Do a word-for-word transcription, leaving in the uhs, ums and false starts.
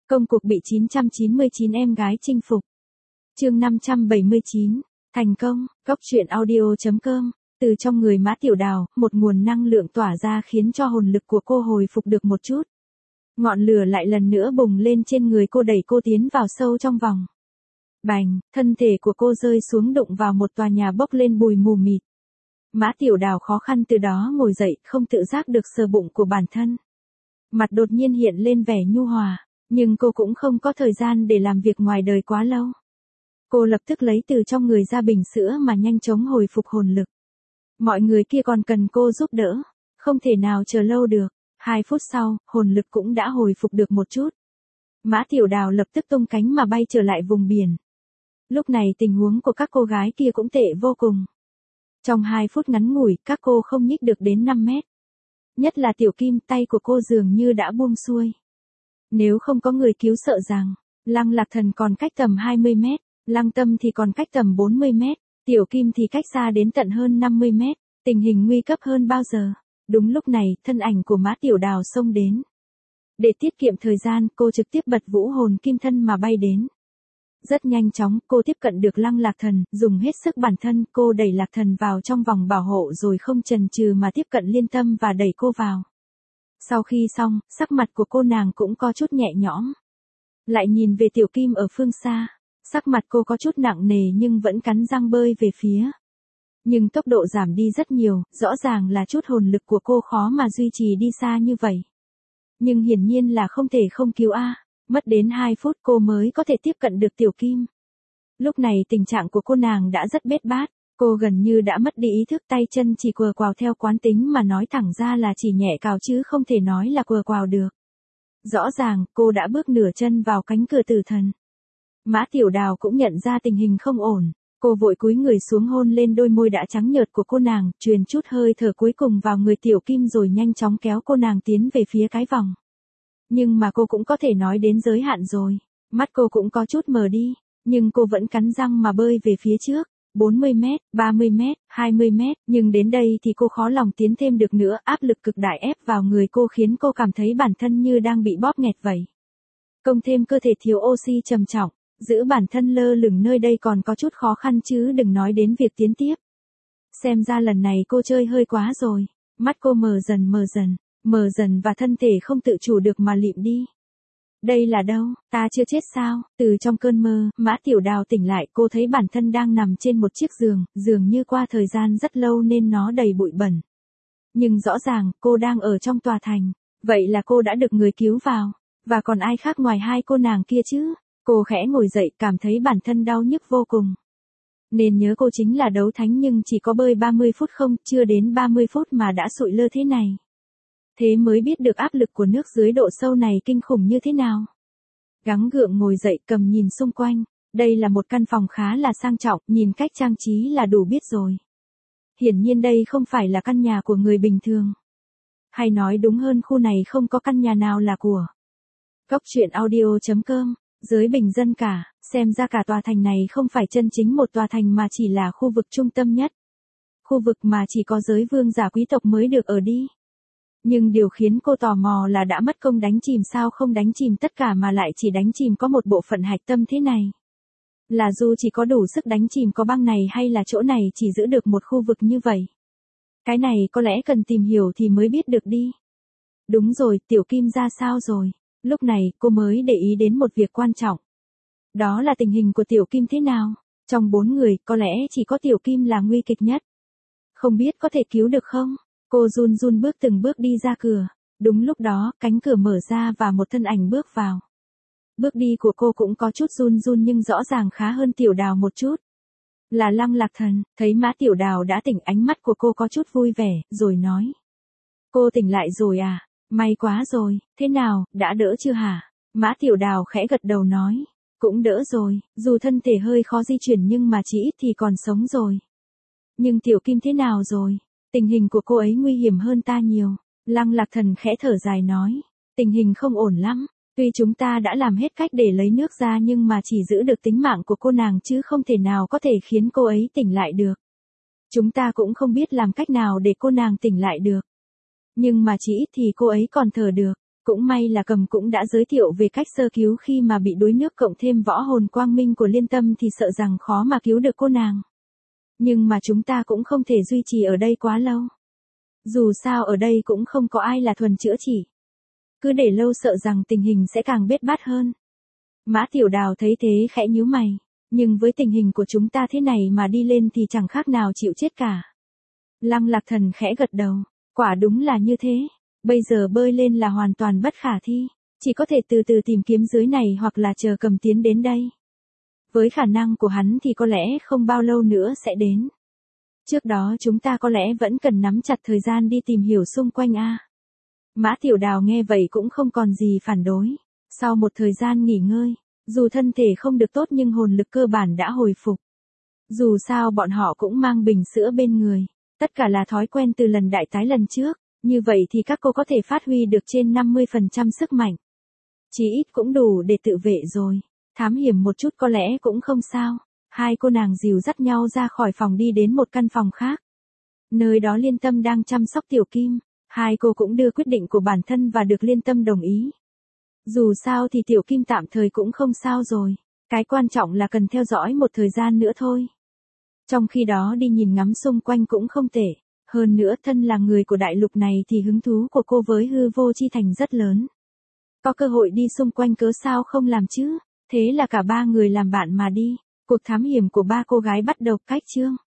Công cuộc bị chín trăm chín mươi chín em gái chinh phục. Chương năm trăm bảy mươi chín, thành công. Cốc truyện audio chấm com. Từ trong người Mã Tiểu Đào, một nguồn năng lượng tỏa ra khiến cho hồn lực của cô hồi phục được một chút. Ngọn lửa lại lần nữa bùng lên trên người cô, đẩy cô tiến vào sâu trong vòng. Bành, thân thể của cô rơi xuống đụng vào một tòa nhà bốc lên bụi mù mịt. Mã Tiểu Đào khó khăn từ đó ngồi dậy, không tự giác được sờ bụng của bản thân. Mặt đột nhiên hiện lên vẻ nhu hòa, nhưng cô cũng không có thời gian để làm việc ngoài đời quá lâu. Cô lập tức lấy từ trong người ra bình sữa mà nhanh chóng hồi phục hồn lực. Mọi người kia còn cần cô giúp đỡ, không thể nào chờ lâu được. Hai phút sau, hồn lực cũng đã hồi phục được một chút. Mã Tiểu Đào lập tức tung cánh mà bay trở lại vùng biển. Lúc này tình huống của các cô gái kia cũng tệ vô cùng. Trong hai phút ngắn ngủi, các cô không nhích được đến năm mét. Nhất là Tiểu Kim, tay của cô dường như đã buông xuôi. Nếu không có người cứu sợ rằng, Lăng Lạc Thần còn cách tầm hai mươi mét, Lăng Tâm thì còn cách tầm bốn mươi mét, Tiểu Kim thì cách xa đến tận hơn năm mươi mét, tình hình nguy cấp hơn bao giờ. Đúng lúc này, thân ảnh của Mã Tiểu Đào xông đến. Để tiết kiệm thời gian, cô trực tiếp bật vũ hồn kim thân mà bay đến. Rất nhanh chóng, cô tiếp cận được Lăng Lạc Thần, dùng hết sức bản thân, cô đẩy Lạc Thần vào trong vòng bảo hộ rồi không chần chừ mà tiếp cận Liên Tâm và đẩy cô vào. Sau khi xong, sắc mặt của cô nàng cũng có chút nhẹ nhõm. Lại nhìn về Tiểu Kim ở phương xa, sắc mặt cô có chút nặng nề nhưng vẫn cắn răng bơi về phía. Nhưng tốc độ giảm đi rất nhiều, rõ ràng là chút hồn lực của cô khó mà duy trì đi xa như vậy. Nhưng hiển nhiên là không thể không cứu a, mất đến hai phút cô mới có thể tiếp cận được Tiểu Kim. Lúc này tình trạng của cô nàng đã rất bết bát, cô gần như đã mất đi ý thức, tay chân chỉ quờ quào theo quán tính mà nói thẳng ra là chỉ nhẹ cào chứ không thể nói là quờ quào được. Rõ ràng, cô đã bước nửa chân vào cánh cửa tử thần. Mã Tiểu Đào cũng nhận ra tình hình không ổn. Cô vội cúi người xuống hôn lên đôi môi đã trắng nhợt của cô nàng, truyền chút hơi thở cuối cùng vào người Tiểu Kim rồi nhanh chóng kéo cô nàng tiến về phía cái vòng. Nhưng mà cô cũng có thể nói đến giới hạn rồi. Mắt cô cũng có chút mờ đi, nhưng cô vẫn cắn răng mà bơi về phía trước. bốn mươi mét, ba mươi mét, hai mươi mét, nhưng đến đây thì cô khó lòng tiến thêm được nữa, áp lực cực đại ép vào người cô khiến cô cảm thấy bản thân như đang bị bóp nghẹt vậy. Cộng thêm cơ thể thiếu oxy trầm trọng. Giữ bản thân lơ lửng nơi đây còn có chút khó khăn chứ đừng nói đến việc tiến tiếp. Xem ra lần này cô chơi hơi quá rồi. Mắt cô mờ dần mờ dần, mờ dần và thân thể không tự chủ được mà lịm đi. Đây là đâu, ta chưa chết sao? Từ trong cơn mơ, Mã Tiểu Đào tỉnh lại, cô thấy bản thân đang nằm trên một chiếc giường, dường như qua thời gian rất lâu nên nó đầy bụi bẩn. Nhưng rõ ràng, cô đang ở trong tòa thành. Vậy là cô đã được người cứu vào. Và còn ai khác ngoài hai cô nàng kia chứ? Cô khẽ ngồi dậy, cảm thấy bản thân đau nhức vô cùng. Nên nhớ cô chính là đấu thánh nhưng chỉ có bơi ba mươi phút không, chưa đến ba mươi phút mà đã sụi lơ thế này. Thế mới biết được áp lực của nước dưới độ sâu này kinh khủng như thế nào. Gắng gượng ngồi dậy, cầm nhìn xung quanh. Đây là một căn phòng khá là sang trọng, nhìn cách trang trí là đủ biết rồi. Hiển nhiên đây không phải là căn nhà của người bình thường. Hay nói đúng hơn, khu này không có căn nhà nào là của. Cốc truyện audio chấm com. Giới bình dân cả, xem ra cả tòa thành này không phải chân chính một tòa thành mà chỉ là khu vực trung tâm nhất. Khu vực mà chỉ có giới vương giả quý tộc mới được ở đi. Nhưng điều khiến cô tò mò là đã mất công đánh chìm sao không đánh chìm tất cả mà lại chỉ đánh chìm có một bộ phận hạch tâm thế này. Là dù chỉ có đủ sức đánh chìm có băng này hay là chỗ này chỉ giữ được một khu vực như vậy. Cái này có lẽ cần tìm hiểu thì mới biết được đi. Đúng rồi, Tiểu Kim ra sao rồi? Lúc này, cô mới để ý đến một việc quan trọng. Đó là tình hình của Tiểu Kim thế nào? Trong bốn người, có lẽ chỉ có Tiểu Kim là nguy kịch nhất. Không biết có thể cứu được không? Cô run run bước từng bước đi ra cửa. Đúng lúc đó, cánh cửa mở ra và một thân ảnh bước vào. Bước đi của cô cũng có chút run run nhưng rõ ràng khá hơn Tiểu Đào một chút. Là Lăng Lạc Thần, thấy Mã Tiểu Đào đã tỉnh, ánh mắt của cô có chút vui vẻ, rồi nói. Cô tỉnh lại rồi à? May quá rồi, thế nào, đã đỡ chưa hả? Mã Tiểu Đào khẽ gật đầu nói, cũng đỡ rồi, dù thân thể hơi khó di chuyển nhưng mà chỉ ít thì còn sống rồi. Nhưng Tiểu Kim thế nào rồi? Tình hình của cô ấy nguy hiểm hơn ta nhiều. Lăng Lạc Thần khẽ thở dài nói, tình hình không ổn lắm, tuy chúng ta đã làm hết cách để lấy nước ra nhưng mà chỉ giữ được tính mạng của cô nàng chứ không thể nào có thể khiến cô ấy tỉnh lại được. Chúng ta cũng không biết làm cách nào để cô nàng tỉnh lại được. Nhưng mà chỉ ít thì cô ấy còn thở được. Cũng may là Cầm cũng đã giới thiệu về cách sơ cứu khi mà bị đuối nước, cộng thêm võ hồn quang minh của Liên Tâm thì sợ rằng khó mà cứu được cô nàng. Nhưng mà chúng ta cũng không thể duy trì ở đây quá lâu. Dù sao ở đây cũng không có ai là thuần chữa chỉ. Cứ để lâu sợ rằng tình hình sẽ càng bết bát hơn. Mã Tiểu Đào thấy thế khẽ nhíu mày. Nhưng với tình hình của chúng ta thế này mà đi lên thì chẳng khác nào chịu chết cả. Lăng Lạc Thần khẽ gật đầu. Quả đúng là như thế. Bây giờ bơi lên là hoàn toàn bất khả thi. Chỉ có thể từ từ tìm kiếm dưới này hoặc là chờ Cầm tiến đến đây. Với khả năng của hắn thì có lẽ không bao lâu nữa sẽ đến. Trước đó chúng ta có lẽ vẫn cần nắm chặt thời gian đi tìm hiểu xung quanh a. Mã Tiểu Đào nghe vậy cũng không còn gì phản đối. Sau một thời gian nghỉ ngơi, dù thân thể không được tốt nhưng hồn lực cơ bản đã hồi phục. Dù sao bọn họ cũng mang bình sữa bên người. Tất cả là thói quen từ lần đại tái lần trước. Như vậy thì các cô có thể phát huy được trên năm mươi phần trăm sức mạnh. Chí ít cũng đủ để tự vệ rồi. Thám hiểm một chút có lẽ cũng không sao. Hai cô nàng dìu dắt nhau ra khỏi phòng đi đến một căn phòng khác. Nơi đó Liên Tâm đang chăm sóc Tiểu Kim. Hai cô cũng đưa quyết định của bản thân và được Liên Tâm đồng ý. Dù sao thì Tiểu Kim tạm thời cũng không sao rồi. Cái quan trọng là cần theo dõi một thời gian nữa thôi. Trong khi đó đi nhìn ngắm xung quanh cũng không tệ. Hơn nữa thân là người của đại lục này thì hứng thú của cô với hư vô chi thành rất lớn. Có cơ hội đi xung quanh cớ sao không làm chứ. Thế là cả ba người làm bạn mà đi. Cuộc thám hiểm của ba cô gái bắt đầu. Cách chương